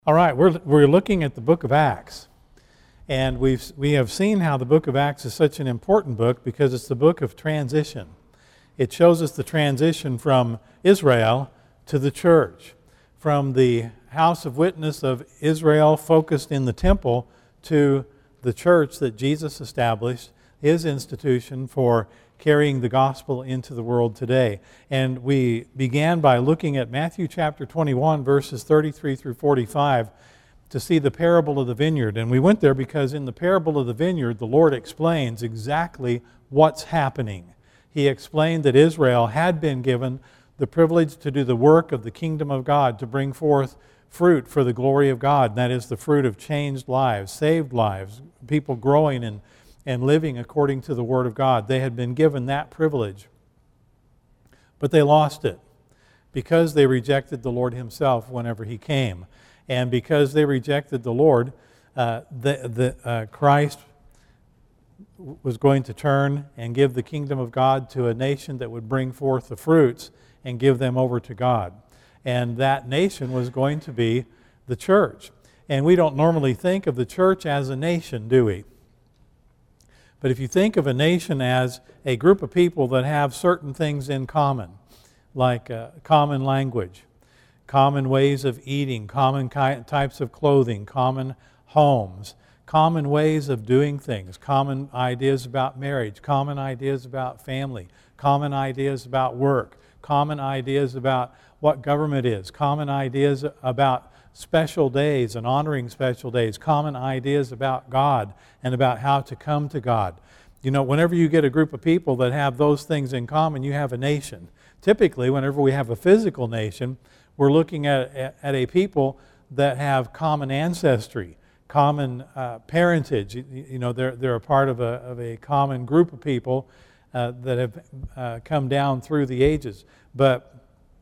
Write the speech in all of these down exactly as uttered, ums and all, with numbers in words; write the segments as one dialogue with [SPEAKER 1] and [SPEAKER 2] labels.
[SPEAKER 1] All right, we're we're looking at the book of Acts, and we've we have seen how the book of Acts is such an important book because it's the book of transition. It shows us the transition from Israel to the church, from the house of witness of Israel focused in the temple to the church that Jesus established, his institution for carrying the gospel into the world today. And we began by looking at Matthew chapter twenty-one, verses thirty-three through forty-five, to see the parable of the vineyard. And we went there because in the parable of the vineyard, the Lord explains exactly what's happening. He explained that Israel had been given the privilege to do the work of the kingdom of God, to bring forth fruit for the glory of God. And that is the fruit of changed lives, saved lives, people growing and and living according to the Word of God. They had been given that privilege, but they lost it because they rejected the Lord Himself whenever He came. And because they rejected the Lord, uh, the, the, uh, Christ was going to turn and give the kingdom of God to a nation that would bring forth the fruits and give them over to God. And that nation was going to be the church. And we don't normally think of the church as a nation, do we? But if you think of a nation as a group of people that have certain things in common, like uh, common language, common ways of eating, common ki- types of clothing, common homes, common ways of doing things, common ideas about marriage, common ideas about family, common ideas about work, common ideas about what government is, common ideas about special days and honoring special days, common ideas about God and about how to come to God. You know, whenever you get a group of people that have those things in common, you have a nation. Typically, whenever we have a physical nation, we're looking at, at a people that have common ancestry, common uh, parentage. You, you know, they're, they're a part of a, of a common group of people uh, that have uh, come down through the ages. But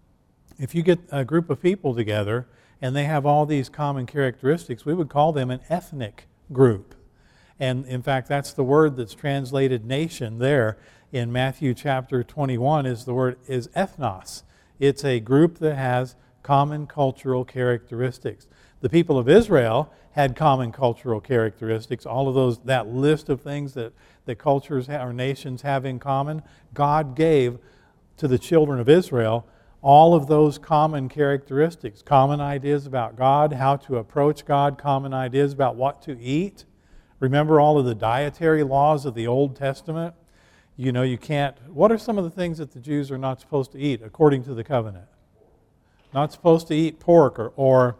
[SPEAKER 1] if you get a group of people together and they have all these common characteristics, we would call them an ethnic group. And in fact, that's the word that's translated nation there in Matthew chapter twenty-one is the word is ethnos. It's a group that has common cultural characteristics. The people of Israel had common cultural characteristics. All of those, that list of things that, that cultures or nations have in common, God gave to the children of Israel all of those common characteristics, common ideas about God, how to approach God, common ideas about what to eat. Remember all of the dietary laws of the Old Testament? You know, you can't, what are some of the things that the Jews are not supposed to eat according to the covenant? Not supposed to eat pork or, or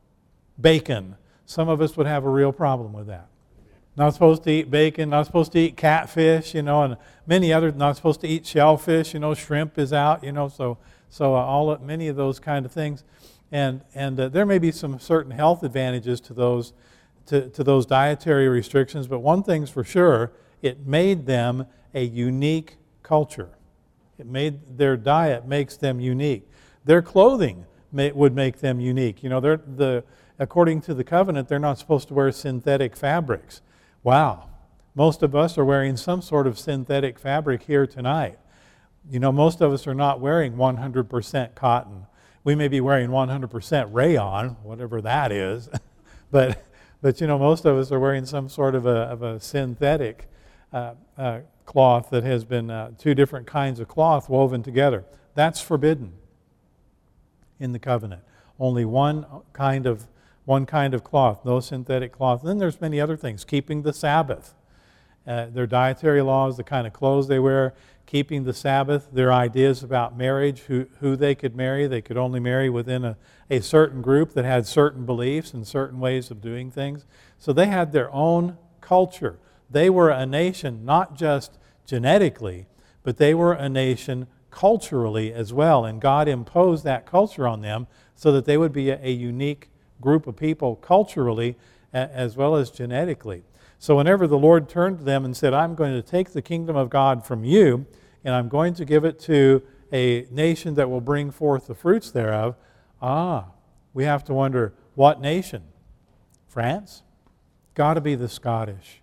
[SPEAKER 1] bacon. Some of us would have a real problem with that. Not supposed to eat bacon, not supposed to eat catfish, you know, and many others, not supposed to eat shellfish, you know, shrimp is out, you know, so So uh, all many of those kind of things, and and uh, there may be some certain health advantages to those to, to those dietary restrictions. But one thing's for sure, it made them a unique culture. It made their diet makes them unique. Their clothing may, would make them unique. You know, they're the according to the covenant, they're not supposed to wear synthetic fabrics. Wow, most of us are wearing some sort of synthetic fabric here tonight. You know, most of us are not wearing one hundred percent cotton. We may be wearing one hundred percent rayon, whatever that is, but but you know, most of us are wearing some sort of a of a synthetic uh, uh, cloth that has been uh, two different kinds of cloth woven together. That's forbidden in the covenant. Only one kind of one kind of cloth, no synthetic cloth. And then there's many other things. Keeping the Sabbath. Uh, their dietary laws, the kind of clothes they wear, keeping the Sabbath, their ideas about marriage, who, who they could marry. They could only marry within a, a certain group that had certain beliefs and certain ways of doing things. So they had their own culture. They were a nation not just genetically, but they were a nation culturally as well. And God imposed that culture on them so that they would be a, a unique group of people culturally a, as well as genetically. So whenever the Lord turned to them and said, I'm going to take the kingdom of God from you, and I'm going to give it to a nation that will bring forth the fruits thereof, ah, we have to wonder, what nation? France? Got to be the Scottish.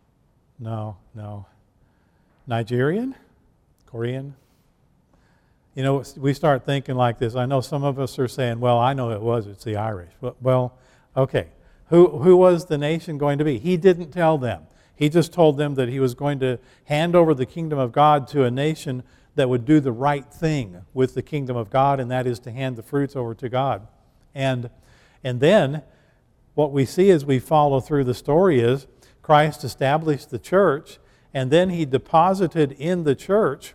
[SPEAKER 1] No, no. Nigerian? Korean? You know, we start thinking like this. I know some of us are saying, well, I know it was, it's the Irish. Well, okay. Who, who was the nation going to be? He didn't tell them. He just told them that he was going to hand over the kingdom of God to a nation that would do the right thing with the kingdom of God, and that is to hand the fruits over to God. And, and then what we see as we follow through the story is Christ established the church, and then he deposited in the church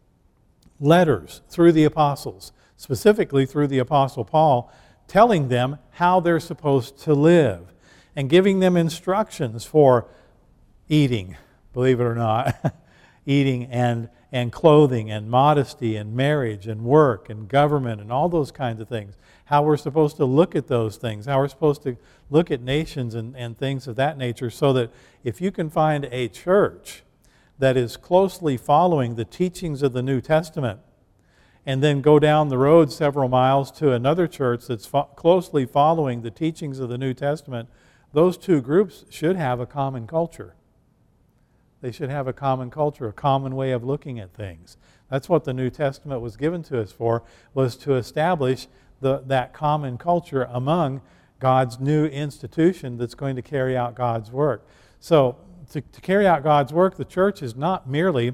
[SPEAKER 1] letters through the apostles, specifically through the apostle Paul, telling them how they're supposed to live and giving them instructions for eating, believe it or not, eating and, and clothing and modesty and marriage and work and government and all those kinds of things. How we're supposed to look at those things, how we're supposed to look at nations and, and things of that nature, so that if you can find a church that is closely following the teachings of the New Testament, and then go down the road several miles to another church that's fo- closely following the teachings of the New Testament, those two groups should have a common culture. They should have a common culture, a common way of looking at things. That's what the New Testament was given to us for, was to establish the, that common culture among God's new institution that's going to carry out God's work. So to, to carry out God's work, the church is not merely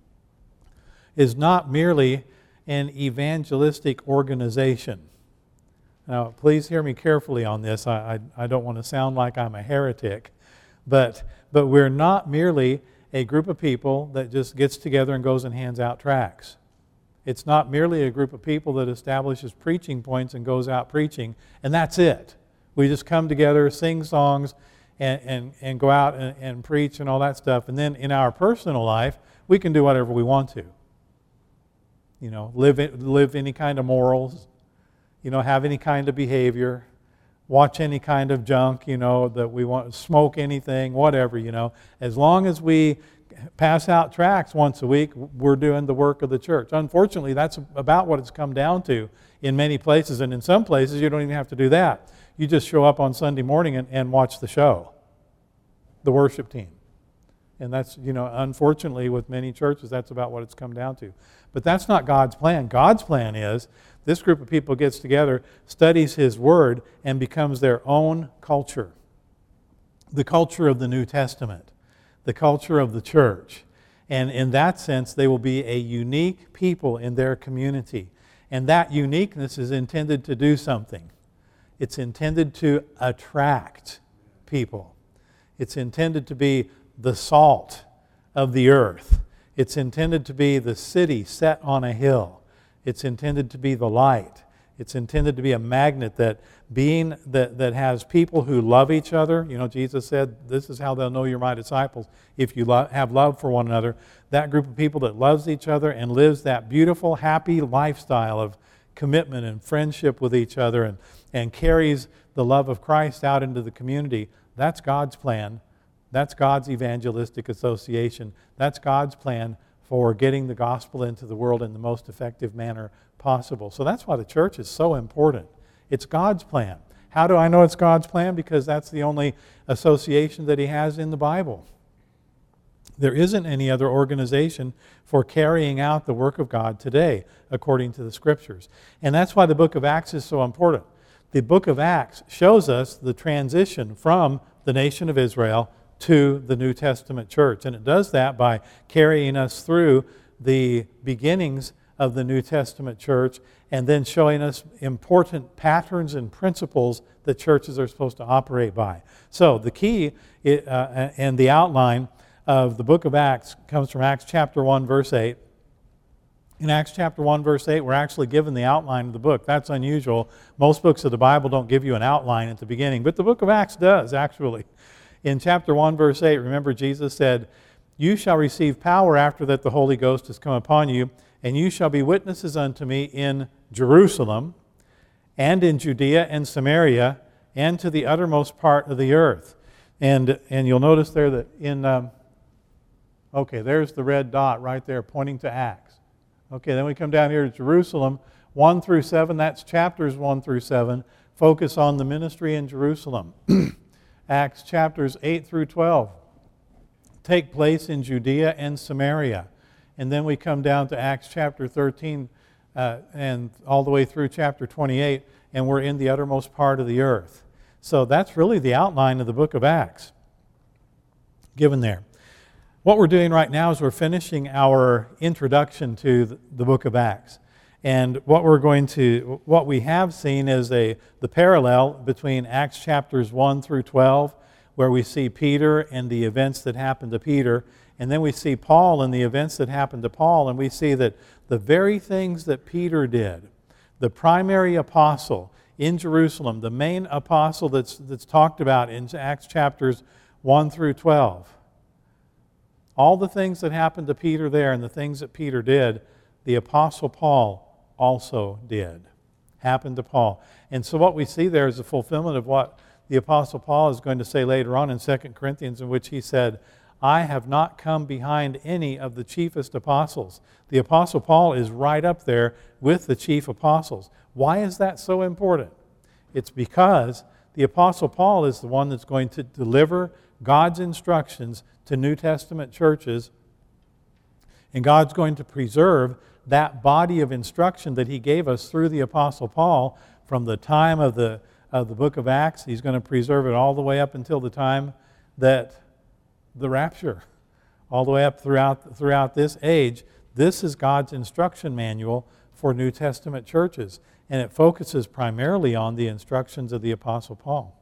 [SPEAKER 1] is not merely an evangelistic organization. Now, please hear me carefully on this. I, I, I don't want to sound like I'm a heretic, but but we're not merely a group of people that just gets together and goes and hands out tracts. It's not merely a group of people that establishes preaching points and goes out preaching, and that's it. We just come together, sing songs, and, and, and go out and, and preach and all that stuff. And then in our personal life, we can do whatever we want to. You know, live live any kind of morals, you know, have any kind of behavior, watch any kind of junk, you know, that we want, smoke anything, whatever, you know. As long as we pass out tracts once a week, we're doing the work of the church. Unfortunately, that's about what it's come down to in many places, and in some places you don't even have to do that. You just show up on Sunday morning and, and watch the show, the worship team. And that's, you know, unfortunately with many churches, that's about what it's come down to. But that's not God's plan. God's plan is this group of people gets together, studies His Word, and becomes their own culture. The culture of the New Testament. The culture of the church. And in that sense, they will be a unique people in their community. And that uniqueness is intended to do something. It's intended to attract people. It's intended to be the salt of the earth. It's intended to be the city set on a hill. It's intended to be the light. It's intended to be a magnet that being that, that has people who love each other. You know, Jesus said, this is how they'll know you're my disciples, if you lo- have love for one another. That group of people that loves each other and lives that beautiful, happy lifestyle of commitment and friendship with each other, and, and carries the love of Christ out into the community. That's God's plan. That's God's evangelistic association. That's God's plan for getting the gospel into the world in the most effective manner possible. So that's why the church is so important. It's God's plan. How do I know it's God's plan? Because that's the only association that He has in the Bible. There isn't any other organization for carrying out the work of God today, according to the Scriptures. And that's why the book of Acts is so important. The book of Acts shows us the transition from the nation of Israel to the New Testament church. And it does that by carrying us through the beginnings of the New Testament church, and then showing us important patterns and principles that churches are supposed to operate by. So the key uh, and the outline of the book of Acts comes from Acts chapter one, verse eight. In Acts chapter one, verse eight, we're actually given the outline of the book. That's unusual. Most books of the Bible don't give you an outline at the beginning, but the book of Acts does, actually. In chapter one, verse eight, remember Jesus said, "You shall receive power after that the Holy Ghost has come upon you, and you shall be witnesses unto me in Jerusalem, and in Judea and Samaria, and to the uttermost part of the earth." And and you'll notice there that in, um, okay, there's the red dot right there pointing to Acts. Okay, then we come down here to Jerusalem, one through seven, that's chapters one through seven, focus on the ministry in Jerusalem. Acts chapters eight through twelve take place in Judea and Samaria. And then we come down to Acts chapter thirteen, uh, and all the way through chapter twenty-eight, and we're in the uttermost part of the earth. So that's really the outline of the book of Acts given there. What we're doing right now is we're finishing our introduction to the, the book of Acts. And what we're going to, what we have seen is a the parallel between Acts chapters one through twelve, where we see Peter and the events that happened to Peter, and then we see Paul and the events that happened to Paul, and we see that the very things that Peter did, the primary apostle in Jerusalem, the main apostle that's that's talked about in Acts chapters one through twelve, all the things that happened to Peter there and the things that Peter did, the apostle Paul also did. Happened to Paul. And so what we see there is a fulfillment of what the apostle Paul is going to say later on in Second Corinthians, in which he said, I have not come behind any of the chiefest apostles. The apostle Paul is right up there with the chief apostles. Why is that so important? It's because the apostle Paul is the one that's going to deliver God's instructions to New Testament churches, and God's going to preserve that body of instruction that he gave us through the apostle Paul from the time of the of the book of Acts. He's going to preserve it all the way up until the time that the rapture, all the way up throughout throughout this age. This is God's instruction manual for New Testament churches, and it focuses primarily on the instructions of the apostle Paul.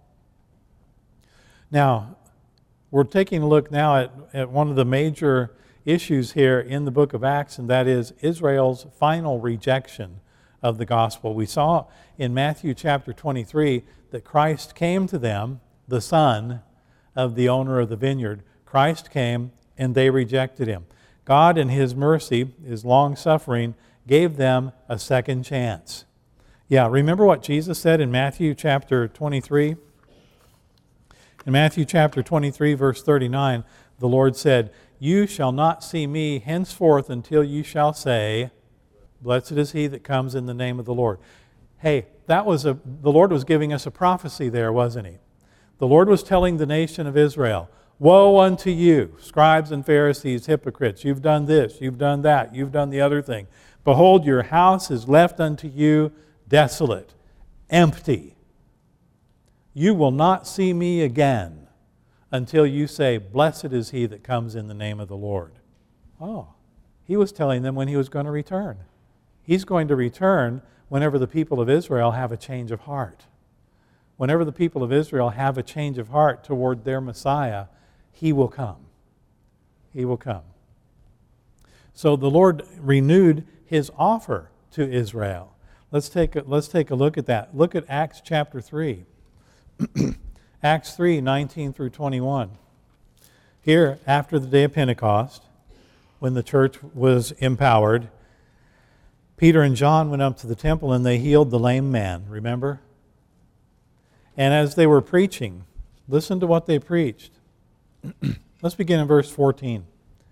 [SPEAKER 1] Now, we're taking a look now at, at one of the major issues here in the book of Acts, and that is Israel's final rejection of the gospel. We saw in Matthew chapter twenty-three that Christ came to them, the son of the owner of the vineyard. Christ came and they rejected him. God in his mercy, his long suffering, gave them a second chance. Yeah, remember what Jesus said in Matthew chapter twenty-three? In Matthew chapter twenty-three, verse thirty-nine, the Lord said, You shall not see me henceforth until you shall say, Blessed is he that comes in the name of the Lord. Hey, that was a, the Lord was giving us a prophecy there, wasn't he? The Lord was telling the nation of Israel, Woe unto you, scribes and Pharisees, hypocrites. You've done this, you've done that, you've done the other thing. Behold, your house is left unto you desolate, empty. You will not see me again until you say, Blessed is he that comes in the name of the Lord. Oh, he was telling them when he was going to return. He's going to return whenever the people of Israel have a change of heart. Whenever the people of Israel have a change of heart toward their Messiah, he will come. He will come. So the Lord renewed his offer to Israel. Let's take a, let's take a look at that. Look at Acts chapter three. Acts three, nineteen through twenty-one. Here, after the day of Pentecost, when the church was empowered, Peter and John went up to the temple and they healed the lame man, remember? And as they were preaching, listen to what they preached. Let's begin in verse fourteen.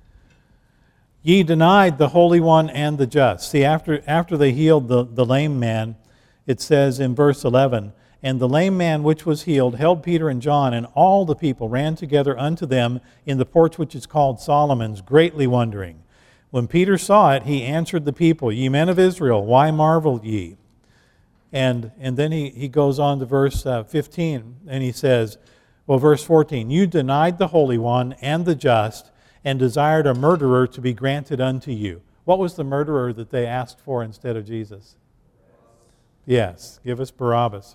[SPEAKER 1] Ye denied the Holy One and the just. See, after, after they healed the, the lame man, it says in verse eleven, And the lame man which was healed held Peter and John, and all the people ran together unto them in the porch which is called Solomon's, greatly wondering. When Peter saw it, he answered the people, Ye men of Israel, why marvel ye? And, and then he, he goes on to verse uh, fifteen, and he says, well, verse fourteen, You denied the Holy One and the just, and desired a murderer to be granted unto you. What was the murderer that they asked for instead of Jesus? Yes, give us Barabbas.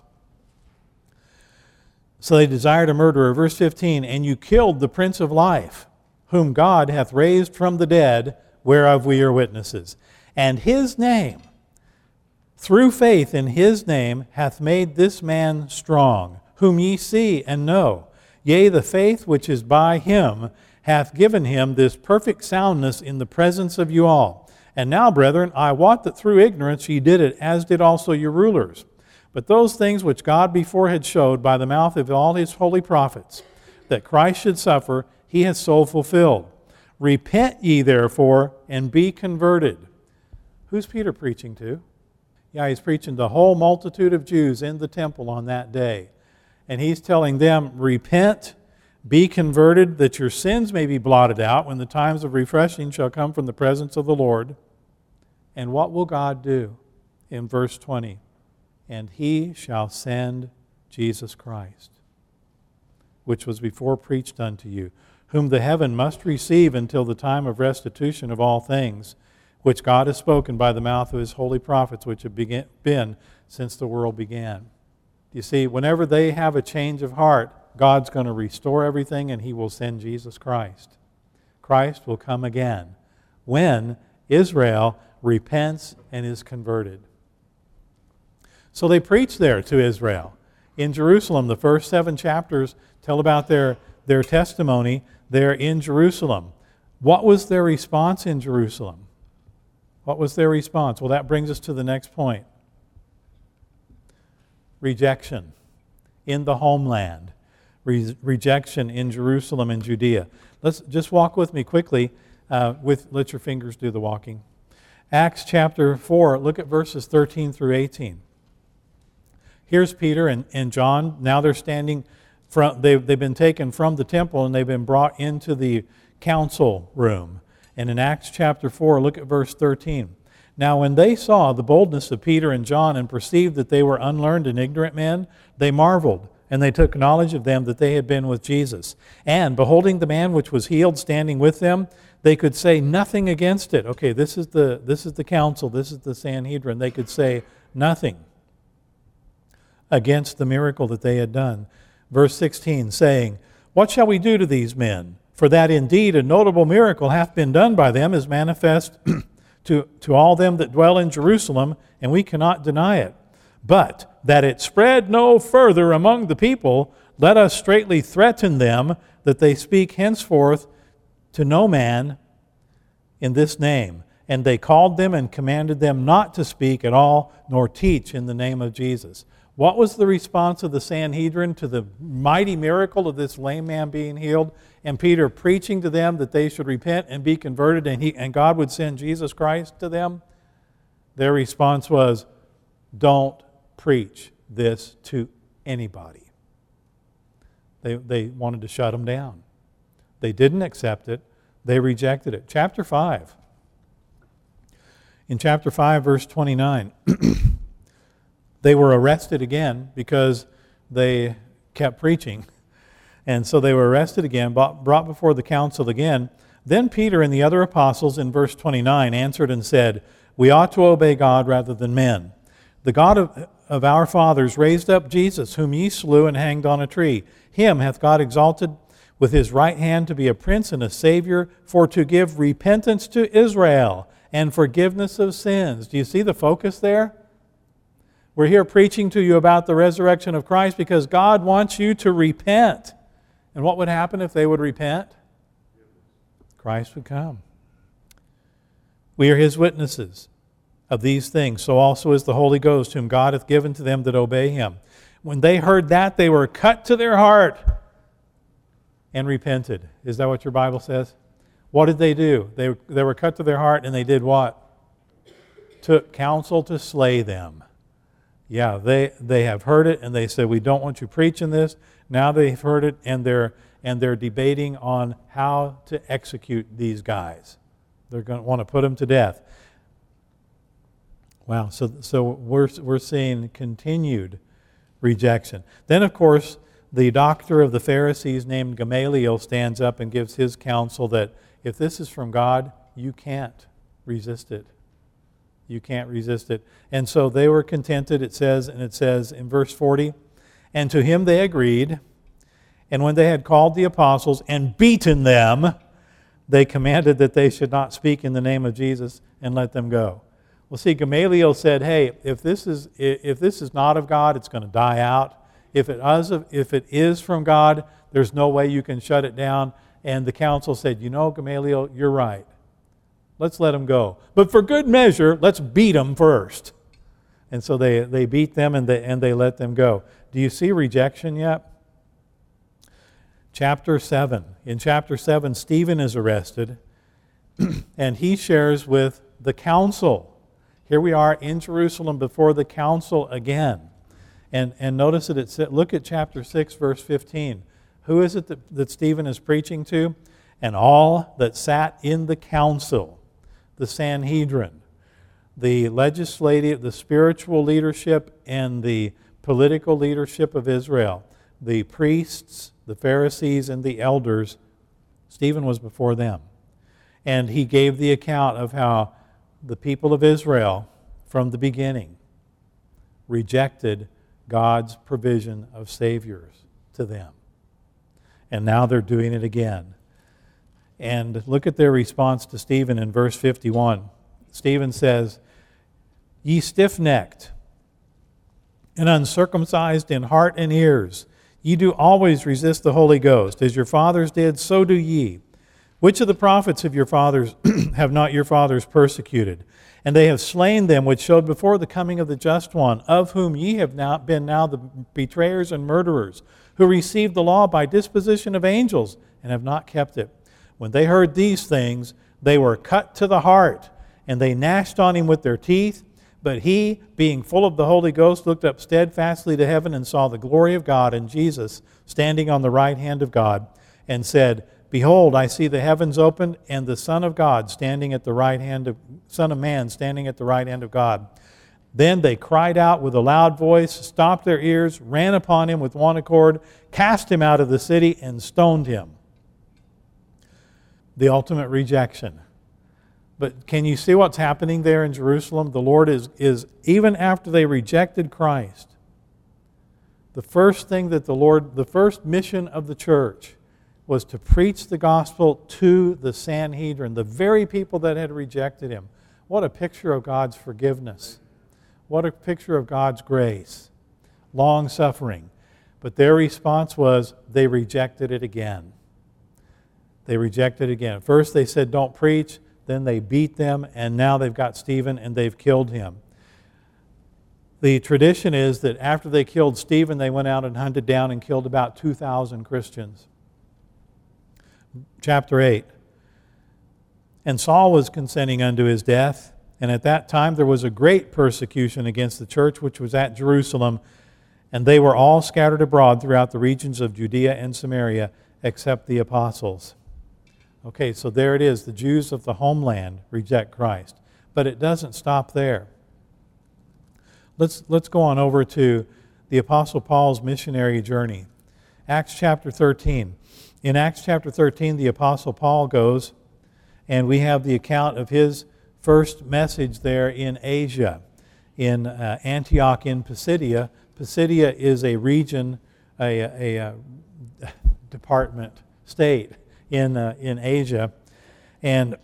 [SPEAKER 1] So they desired a murderer. Verse fifteen, And you killed the Prince of Life, whom God hath raised from the dead, whereof we are witnesses. And his name, through faith in his name, hath made this man strong, whom ye see and know. Yea, the faith which is by him hath given him this perfect soundness in the presence of you all. And now, brethren, I wot that through ignorance ye did it, as did also your rulers. But those things which God before had showed by the mouth of all his holy prophets, that Christ should suffer, he hath so fulfilled. Repent ye therefore, and be converted. Who's Peter preaching to? Yeah, he's preaching to the whole multitude of Jews in the temple on that day. And he's telling them, repent, be converted, that your sins may be blotted out when the times of refreshing shall come from the presence of the Lord. And what will God do? In verse twenty, and he shall send Jesus Christ, which was before preached unto you, whom the heaven must receive until the time of restitution of all things, which God has spoken by the mouth of his holy prophets, which have begin, been since the world began. You see, whenever they have a change of heart, God's going to restore everything, and he will send Jesus Christ. Christ will come again when Israel repents and is converted. So they preach there to Israel. In Jerusalem, the first seven chapters tell about their, their testimony there in Jerusalem. What was their response in Jerusalem? What was their response? Well, that brings us to the next point. Rejection in the homeland. Re- rejection in Jerusalem and Judea. Let's just walk with me quickly. Uh, with let your fingers do the walking. Acts chapter four, look at verses thirteen through eighteen. Here's Peter and, and John. Now they're standing from, they've, they've been taken from the temple and they've been brought into the council room. And in Acts chapter four, look at verse thirteen. Now when they saw the boldness of Peter and John and perceived that they were unlearned and ignorant men, they marveled, and they took knowledge of them that they had been with Jesus. And beholding the man which was healed standing with them, they could say nothing against it. Okay, this is the this is the council, this is the Sanhedrin. They could say nothing against the miracle that they had done. Verse sixteen, saying, what shall we do to these men? For that indeed a notable miracle hath been done by them is manifest to, to all them that dwell in Jerusalem, and we cannot deny it. But that it spread no further among the people, let us straitly threaten them that they speak henceforth to no man in this name. And they called them and commanded them not to speak at all, nor teach in the name of Jesus. What was the response of the Sanhedrin to the mighty miracle of this lame man being healed, and Peter preaching to them that they should repent and be converted, and, he, and God would send Jesus Christ to them? Their response was, don't preach this to anybody. They, they wanted to shut them down. They didn't accept it. They rejected it. Chapter five. In chapter five, verse twenty-nine, they were arrested again because they kept preaching. And so they were arrested again, brought before the council again. Then Peter and the other apostles in verse twenty-nine answered and said, we ought to obey God rather than men. The God of, of our fathers raised up Jesus, whom ye slew and hanged on a tree. Him hath God exalted with his right hand to be a prince and a savior, for to give repentance to Israel and forgiveness of sins. Do you see the focus there? We're here preaching to you about the resurrection of Christ because God wants you to repent. And what would happen if they would repent? Christ would come. We are his witnesses of these things. So also is the Holy Ghost, whom God hath given to them that obey him. When they heard that, they were cut to their heart and repented. Is that what your Bible says? What did they do? They, they were cut to their heart, and they did what? Took counsel to slay them. Yeah, they, they have heard it, and they said, we don't want you preaching this. Now they've heard it, and they're, and they're debating on how to execute these guys. They're going to want to put them to death. Wow, so, so we're, we're seeing continued rejection. Then, of course, the doctor of the Pharisees named Gamaliel stands up and gives his counsel that if this is from God, you can't resist it. You can't resist it. And so they were contented, it says, and it says in verse forty, and to him they agreed, and when they had called the apostles and beaten them, they commanded that they should not speak in the name of Jesus and let them go. Well, see, Gamaliel said, hey, if this is if this is not of God, it's going to die out. If it is, if it is from God, there's no way you can shut it down. And the council said, you know, Gamaliel, you're right. Let's let them go. But for good measure, let's beat them first. And so they, they beat them and they, and they let them go. Do you see rejection yet? Chapter seven. In chapter seven, Stephen is arrested and he shares with the council. Here we are in Jerusalem before the council again. And, and notice that it said, look at chapter six, verse fifteen. Who is it that, that Stephen is preaching to? And all that sat in the council, the Sanhedrin, the legislative, the spiritual leadership, and the political leadership of Israel, the priests, the Pharisees, and the elders. Stephen was before them. And he gave the account of how the people of Israel, from the beginning, rejected God's provision of saviors to them. And now they're doing it again. And look at their response to Stephen in verse fifty-one. Stephen says, "Ye stiff-necked and uncircumcised in heart and ears, ye do always resist the Holy Ghost. As your fathers did, so do ye. Which of the prophets of your fathers have not your fathers persecuted? And they have slain them which showed before the coming of the just one, of whom ye have now been now the betrayers and murderers, who received the law by disposition of angels, and have not kept it. When they heard these things, they were cut to the heart, and they gnashed on him with their teeth. But he, being full of the Holy Ghost, looked up steadfastly to heaven and saw the glory of God and Jesus standing on the right hand of God, and said, Behold, I see the heavens opened, and the Son of God standing at the right hand of Son of Man standing at the right hand of God. Then they cried out with a loud voice, stopped their ears, ran upon him with one accord, cast him out of the city, and stoned him." The ultimate rejection. But can you see what's happening there in Jerusalem? The Lord is, is even after they rejected Christ, the first thing that the Lord, the first mission of the church was to preach the gospel to the Sanhedrin, the very people that had rejected him. What a picture of God's forgiveness. What a picture of God's grace. Long-suffering. But their response was they rejected it again. They rejected it again. First they said, don't preach. Then they beat them, and now they've got Stephen and they've killed him. The tradition is that after they killed Stephen, they went out and hunted down and killed about two thousand Christians. Chapter eight. And Saul was consenting unto his death, and at that time there was a great persecution against the church which was at Jerusalem, and they were all scattered abroad throughout the regions of Judea and Samaria, except the apostles. Okay, so there it is. The Jews of the homeland reject Christ. But it doesn't stop there. Let's, let's go on over to the Apostle Paul's missionary journey. Acts chapter thirteen. In Acts chapter thirteen, the Apostle Paul goes, and we have the account of his first message there in Asia, in uh, Antioch in Pisidia. Pisidia is a region, a, a, a department, state in uh, in Asia, and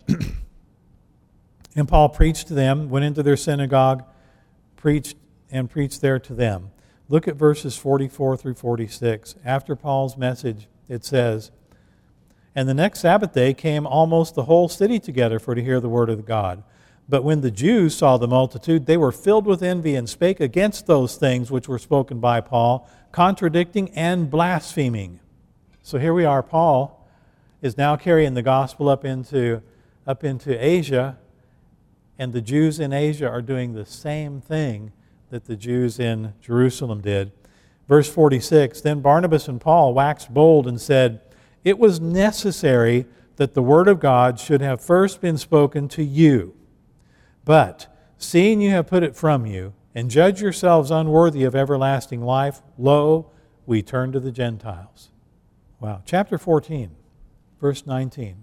[SPEAKER 1] and Paul preached to them, went into their synagogue, preached and preached there to them. Look at verses forty-four through forty-six. After Paul's message, it says, "And the next Sabbath day came almost the whole city together for to hear the word of God. But when the Jews saw the multitude, they were filled with envy and spake against those things which were spoken by Paul, contradicting and blaspheming." So here we are. Paul is now carrying the gospel up into, up into Asia, and the Jews in Asia are doing the same thing that the Jews in Jerusalem did. Verse forty-six, "Then Barnabas and Paul waxed bold and said, It was necessary that the word of God should have first been spoken to you. But seeing you have put it from you, and judge yourselves unworthy of everlasting life, lo, we turn to the Gentiles." Wow. Chapter fourteen, verse nineteen.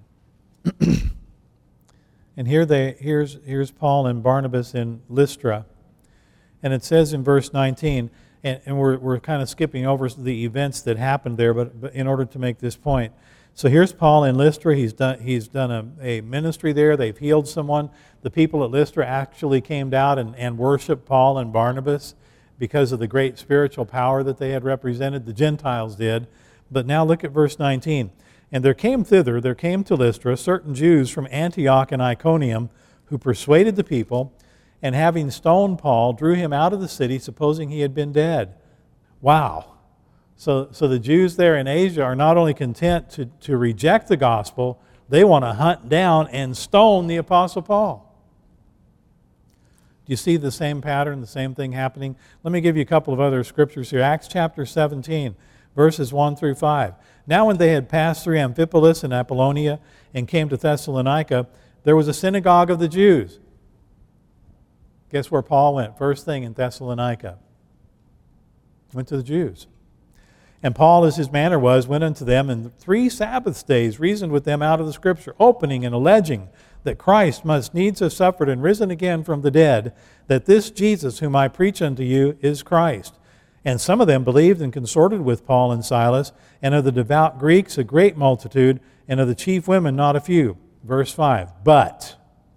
[SPEAKER 1] And here they here's here's Paul and Barnabas in Lystra. And it says in verse nineteen, and, and we're we're kind of skipping over the events that happened there, but, but in order to make this point. So here's Paul in Lystra. He's done he's done a, a ministry there. They've healed someone. The people at Lystra actually came out and, and worshiped Paul and Barnabas because of the great spiritual power that they had represented. The Gentiles did. But now look at verse nineteen. "And there came thither, there came to Lystra, certain Jews from Antioch and Iconium, who persuaded the people, and having stoned Paul, drew him out of the city, supposing he had been dead." Wow. So, so the Jews there in Asia are not only content to, to reject the gospel, they want to hunt down and stone the Apostle Paul. Do you see the same pattern, the same thing happening? Let me give you a couple of other scriptures here. Acts chapter seventeen, verses one through five. "Now when they had passed through Amphipolis and Apollonia and came to Thessalonica, there was a synagogue of the Jews." Guess where Paul went? First thing in Thessalonica. Went to the Jews. And Paul, as his manner was, went unto them, and three Sabbath days reasoned with them out of the Scripture, opening and alleging that Christ must needs have suffered and risen again from the dead, that this Jesus whom I preach unto you is Christ. And some of them believed and consorted with Paul and Silas, and of the devout Greeks a great multitude, and of the chief women not a few. Verse five, but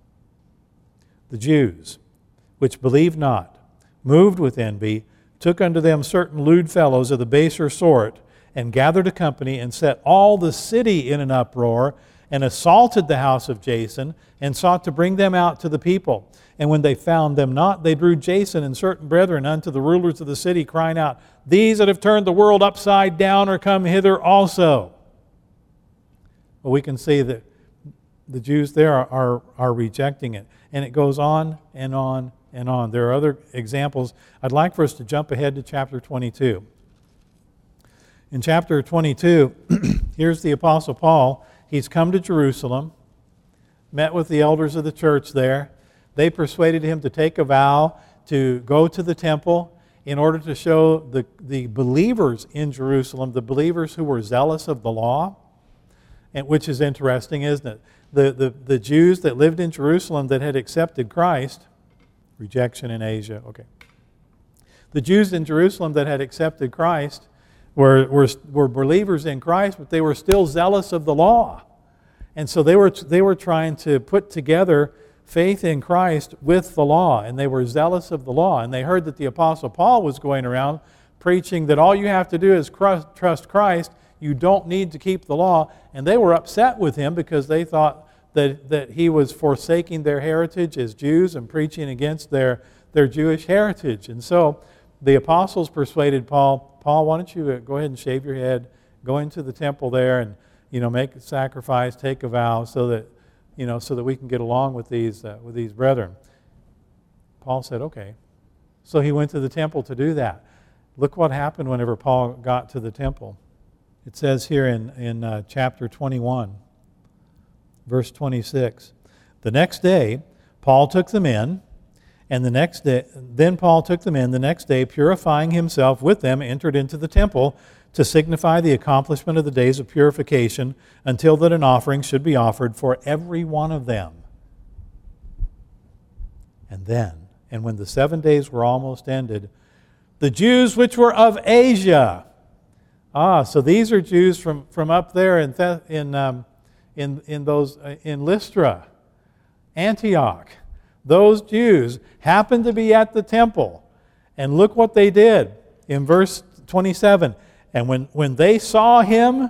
[SPEAKER 1] the Jews, which believed not, moved with envy, took unto them certain lewd fellows of the baser sort, and gathered a company, and set all the city in an uproar, and assaulted the house of Jason, and sought to bring them out to the people. And when they found them not, they drew Jason and certain brethren unto the rulers of the city, crying out, These that have turned the world upside down are come hither also. Well, we can see that the Jews there are, are, are rejecting it. And it goes on and on and on. There are other examples. I'd like for us to jump ahead to chapter twenty-two. In chapter twenty-two, here's the Apostle Paul. He's come to Jerusalem, met with the elders of the church there. They persuaded him to take a vow to go to the temple in order to show the, the believers in Jerusalem, the believers who were zealous of the law, and which is interesting, isn't it? The, the, the Jews that lived in Jerusalem that had accepted Christ, rejection in Asia, okay. The Jews in Jerusalem that had accepted Christ were, were, were believers in Christ, but they were still zealous of the law. And so they were, they were trying to put together faith in Christ with the law, and they were zealous of the law. And they heard that the Apostle Paul was going around preaching that all you have to do is trust Christ, you don't need to keep the law. And they were upset with him because they thought that, that he was forsaking their heritage as Jews and preaching against their, their Jewish heritage. And so the apostles persuaded Paul, Paul, why don't you go ahead and shave your head, go into the temple there and, you know, make a sacrifice, take a vow so that, you know, so that we can get along with these, uh, with these brethren. Paul said, okay. So he went to the temple to do that. Look what happened whenever Paul got to the temple. It says here in, in uh, chapter twenty-one, verse twenty-six, the next day Paul took them in, and the next day, then Paul took them in, the next day, purifying himself with them, entered into the temple to signify the accomplishment of the days of purification, until that an offering should be offered for every one of them. And then, and when the seven days were almost ended, the Jews which were of Asia. Ah, so these are Jews from, from up there in Th- in um, in in those uh, in Lystra, Antioch. Those Jews happened to be at the temple, and look what they did in verse twenty-seven. And when, when they saw him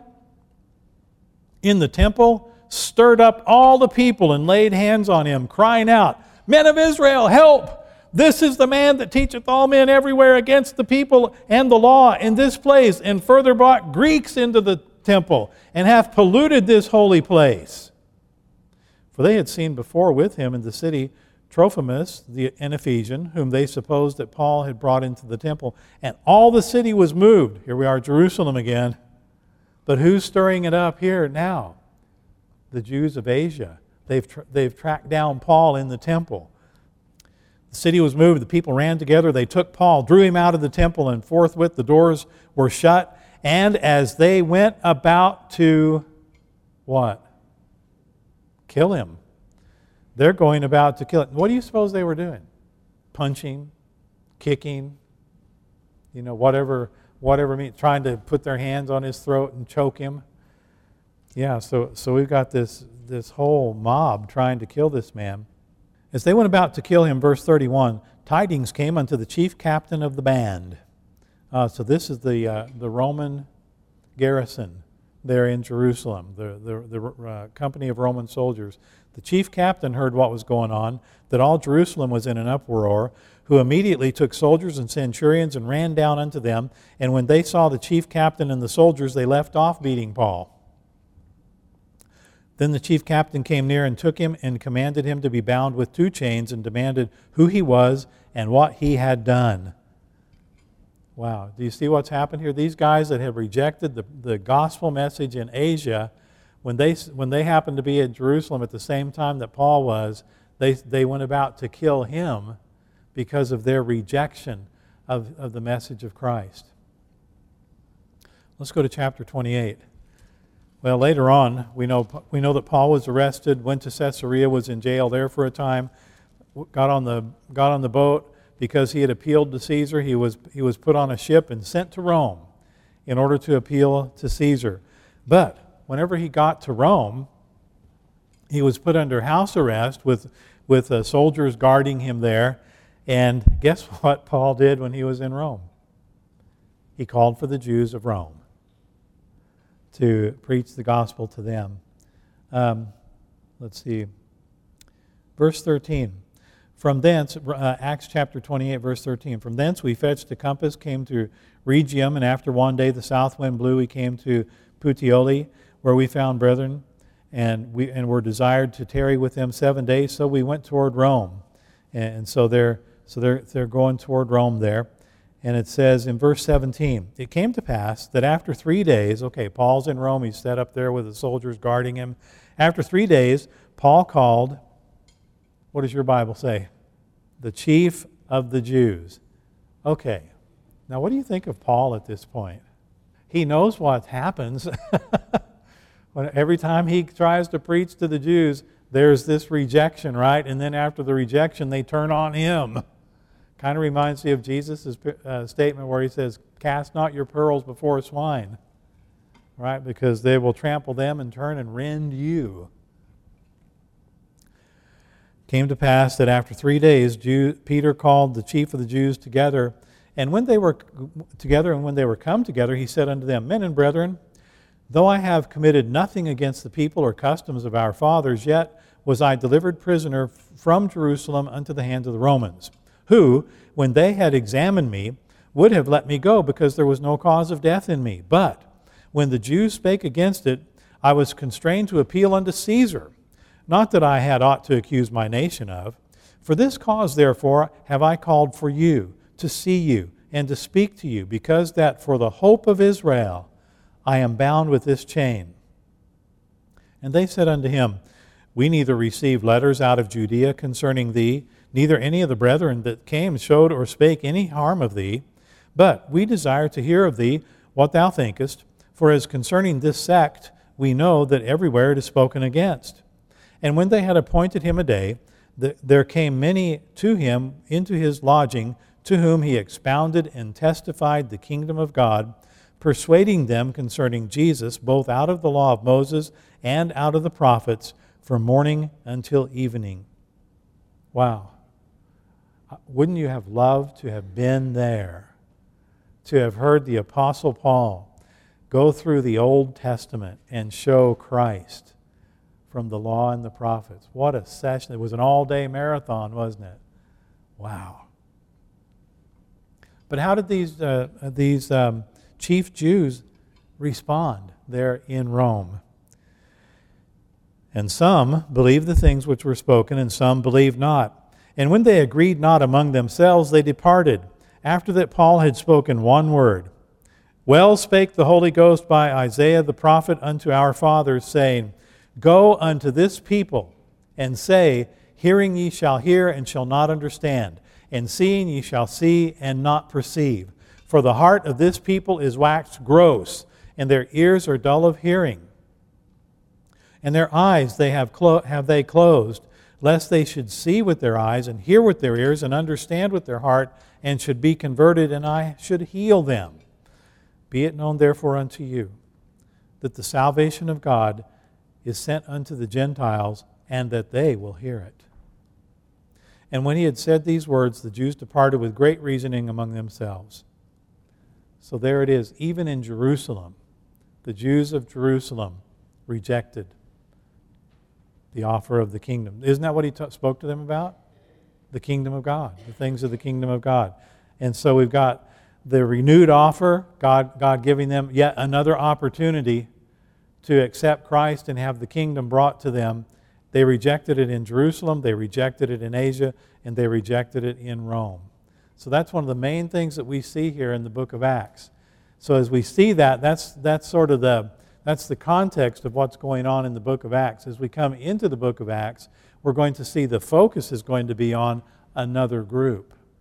[SPEAKER 1] in the temple, stirred up all the people and laid hands on him, crying out, Men of Israel, help! This is the man that teacheth all men everywhere against the people and the law in this place, and further brought Greeks into the temple, and hath polluted this holy place. For they had seen before with him in the city Trophimus, the, an Ephesian, whom they supposed that Paul had brought into the temple, and all the city was moved. Here we are, Jerusalem again. But who's stirring it up here now? The Jews of Asia. They've, tra- they've tracked down Paul in the temple. The city was moved, the people ran together, they took Paul, drew him out of the temple, and forthwith the doors were shut. And as they went about to, what? Kill him. They're going about to kill him. What do you suppose they were doing? Punching, kicking, you know, whatever, whatever means, trying to put their hands on his throat and choke him. Yeah, so, so we've got this, this whole mob trying to kill this man. As they went about to kill him, verse thirty-one, tidings came unto the chief captain of the band. Uh, so this is the uh, the Roman garrison there in Jerusalem, the, the, the uh, company of Roman soldiers. The chief captain heard what was going on, that all Jerusalem was in an uproar, who immediately took soldiers and centurions and ran down unto them. And when they saw the chief captain and the soldiers, they left off beating Paul. Then the chief captain came near and took him and commanded him to be bound with two chains, and demanded who he was and what he had done. Wow, do you see what's happened here? These guys that have rejected the, the gospel message in Asia, when they when they happened to be in Jerusalem at the same time that Paul was, they, they went about to kill him. because of their rejection of, of the message of Christ. Let's go to chapter twenty-eight. Well, later on, we know we know that Paul was arrested, went to Caesarea, was in jail there for a time, got on the got on the boat because he had appealed to Caesar. He was he was put on a ship and sent to Rome in order to appeal to Caesar. But whenever he got to Rome, he was put under house arrest with with uh, soldiers guarding him there. And guess what Paul did when he was in Rome? He called for the Jews of Rome to preach the gospel to them. Um, let's see. Verse thirteen. From thence, uh, Acts chapter twenty-eight, verse thirteen. From thence we fetched a compass, came to Rhegium, and after one day the south wind blew, we came to Puteoli, where we found brethren, and we and were desired to tarry with them seven days. So we went toward Rome, and, and so they're so they're they're going toward Rome there. And it says in verse seventeen, it came to pass that after three days, okay, Paul's in Rome, he's set up there with the soldiers guarding him. After three days, Paul called, what does your Bible say? The chief of the Jews. Okay, now what do you think of Paul at this point? He knows what happens. When every time he tries to preach to the Jews, there's this rejection, right? And then after the rejection, they turn on him. Kind of reminds me of Jesus' uh, statement where he says, cast not your pearls before swine, right? Because they will trample them and turn and rend you. Came to pass that after three days, Jew, Peter called the chief of the Jews together, and when they were together and when they were come together, he said unto them, Men and brethren, though I have committed nothing against the people or customs of our fathers, yet was I delivered prisoner from Jerusalem unto the hand of the Romans, who, when they had examined me, would have let me go, because there was no cause of death in me. But when the Jews spake against it, I was constrained to appeal unto Caesar, not that I had aught to accuse my nation of. For this cause, therefore, have I called for you, to see you, and to speak to you, because that for the hope of Israel I am bound with this chain. And they said unto him, We neither received letters out of Judea concerning thee, neither any of the brethren that came showed or spake any harm of thee, but we desire to hear of thee what thou thinkest, for as concerning this sect we know that everywhere it is spoken against. And when they had appointed him a day, th- there came many to him into his lodging, to whom he expounded and testified the kingdom of God, persuading them concerning Jesus, both out of the law of Moses and out of the prophets, from morning until evening. Wow. Wouldn't you have loved to have been there, to have heard the Apostle Paul go through the Old Testament and show Christ from the law and the prophets? What a session. It was an all-day marathon, wasn't it? Wow. But how did these, uh, these um, chief Jews respond there in Rome? And some believed the things which were spoken, and some believed not. And when they agreed not among themselves, they departed, after that Paul had spoken one word. Well spake the Holy Ghost by Isaiah the prophet unto our fathers, saying, Go unto this people, and say, Hearing ye shall hear, and shall not understand, and seeing ye shall see, and not perceive. For the heart of this people is waxed gross, and their ears are dull of hearing. And their eyes they have, clo- have they closed, lest they should see with their eyes, and hear with their ears, and understand with their heart, and should be converted, and I should heal them. Be it known therefore unto you, that the salvation of God is sent unto the Gentiles, and that they will hear it. And when he had said these words, the Jews departed with great reasoning among themselves. So there it is, even in Jerusalem, the Jews of Jerusalem rejected the offer of the kingdom. Isn't that what he t- spoke to them about? The kingdom of God, the things of the kingdom of God. And so we've got the renewed offer, God, God giving them yet another opportunity to accept Christ and have the kingdom brought to them. They rejected it in Jerusalem, they rejected it in Asia, and they rejected it in Rome. So that's one of the main things that we see here in the book of Acts. So as we see that, that's that's sort of the That's the context of what's going on in the book of Acts. As we come into the book of Acts, we're going to see the focus is going to be on another group.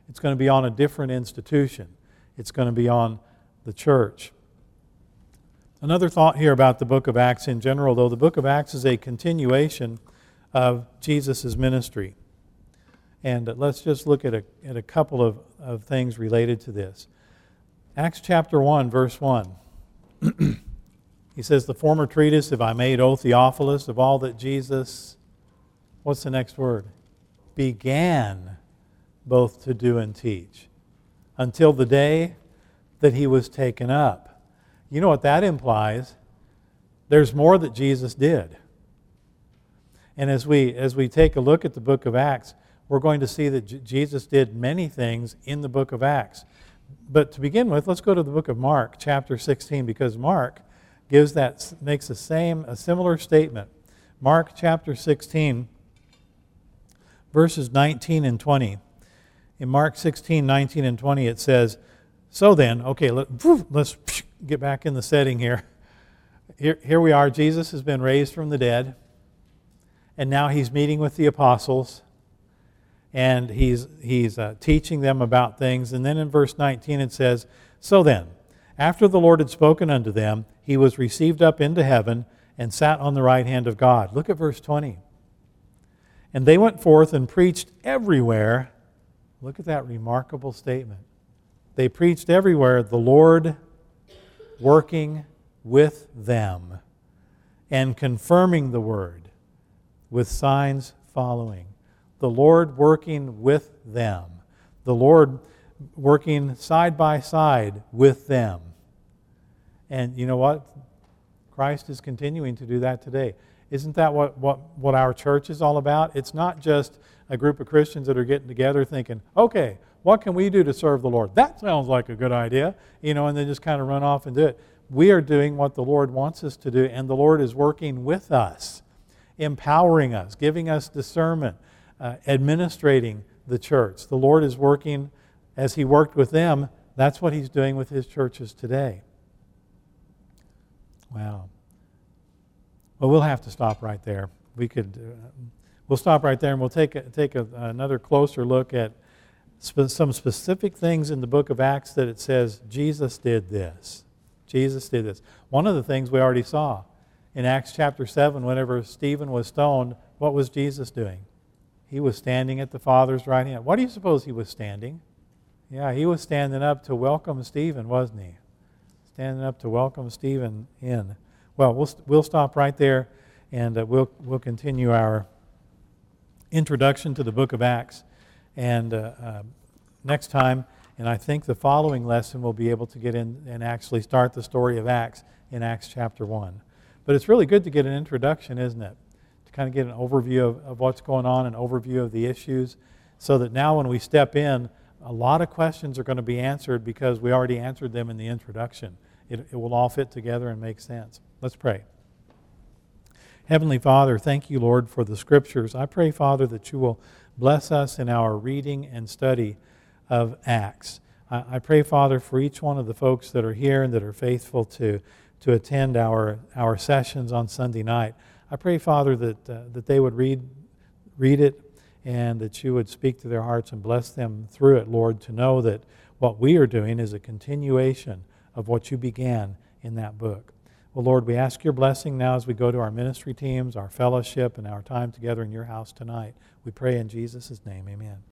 [SPEAKER 1] It's going to be on a different institution. It's going to be on the church. Another thought here about the book of Acts in general, though, the book of Acts is a continuation of Jesus' ministry. And let's just look at a, at a couple of, of things related to this. Acts chapter one, verse one. He says, the former treatise have I made, O Theophilus, of all that Jesus, what's the next word? Began both to do and teach, until the day that he was taken up. You know what that implies? There's more that Jesus did. And as we as we take a look at the book of Acts, we're going to see that J- Jesus did many things in the book of Acts. But to begin with, let's go to the book of Mark, chapter sixteen, because Mark gives that makes the same a similar statement. Mark chapter sixteen, verses nineteen and twenty. In Mark sixteen, nineteen and twenty, it says, so then, okay, let, let's get back in the setting here. here. Here we are, Jesus has been raised from the dead, and now he's meeting with the apostles, and he's, he's uh, teaching them about things. And then in verse nineteen it says, so then, after the Lord had spoken unto them, he was received up into heaven and sat on the right hand of God. Look at verse twenty. And they went forth and preached everywhere. Look at that remarkable statement. They preached everywhere, the Lord working with them and confirming the word with signs following. The Lord working with them. The Lord working side by side with them. And you know what? Christ is continuing to do that today. Isn't that what, what, what our church is all about? It's not just a group of Christians that are getting together thinking, okay, what can we do to serve the Lord? That sounds like a good idea, you know, and then just kind of run off and do it. We are doing what the Lord wants us to do, and the Lord is working with us, empowering us, giving us discernment, uh, administrating the church. The Lord is working as He worked with them. That's what He's doing with His churches today. Wow. Well, we'll have to stop right there. We could, uh, we'll stop right there, and we'll take a, take a, another closer look at sp- some specific things in the book of Acts that it says Jesus did this. Jesus did this. One of the things we already saw in Acts chapter seven, whenever Stephen was stoned, what was Jesus doing? He was standing at the Father's right hand. What do you suppose he was standing? Yeah, he was standing up to welcome Stephen, wasn't he? Standing up to welcome Stephen in. Well, we'll we'll stop right there, and uh, we'll we'll continue our introduction to the book of Acts, and uh, uh, next time. And I think the following lesson we'll be able to get in and actually start the story of Acts in Acts chapter one. But it's really good to get an introduction, isn't it? To kind of get an overview of, of what's going on, an overview of the issues, so that now when we step in, a lot of questions are going to be answered because we already answered them in the introduction. It, it will all fit together and make sense. Let's pray. Heavenly Father, thank you, Lord, for the Scriptures. I pray, Father, that you will bless us in our reading and study of Acts. I, I pray, Father, for each one of the folks that are here and that are faithful to, to attend our, our sessions on Sunday night. I pray, Father, that, uh, that they would read, read it and that you would speak to their hearts and bless them through it, Lord, to know that what we are doing is a continuation of what you began in that book. Well, Lord, we ask your blessing now as we go to our ministry teams, our fellowship, and our time together in your house tonight. We pray in Jesus' name, amen.